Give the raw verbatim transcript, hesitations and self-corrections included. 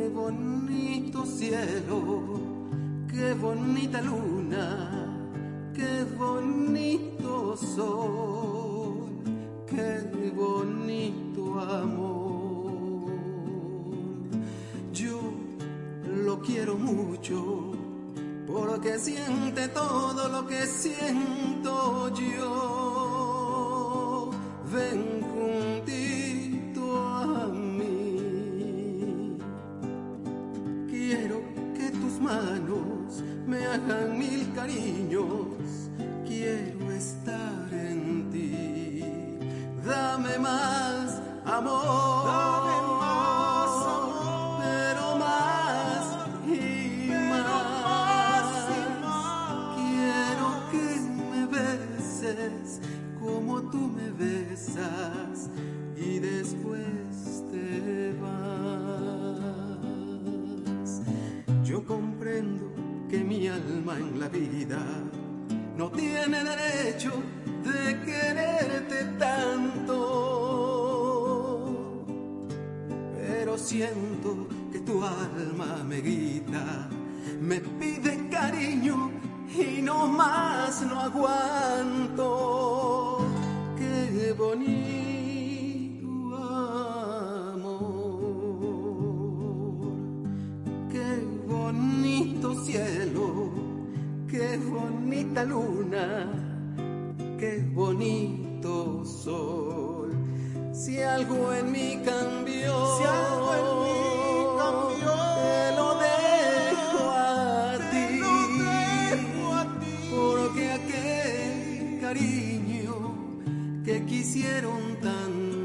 Qué bonito cielo, qué bonita luna, qué bonito sol, qué bonito amor. Yo lo quiero mucho porque siente todo lo que siento yo. Ven juntito a mí. Quiero que tus manos me hagan mil cariños. Quiero estar en ti. Dame más amor. Dame más amor. Pero más y más. Quiero que me beses como tú me besas y después te vas. Yo comprendo que mi alma en la vida no tiene derecho de quererte tanto, pero siento que tu alma me grita, me pide cariño y no más no aguanto. Qué bonito amor, qué bonito cielo, qué bonita luna, qué bonito sol. Si algo en mí cambió, si algo en mí cambió, te lo dejo a te ti, lo dejo a ti, porque aquel cariño que quisieron tanto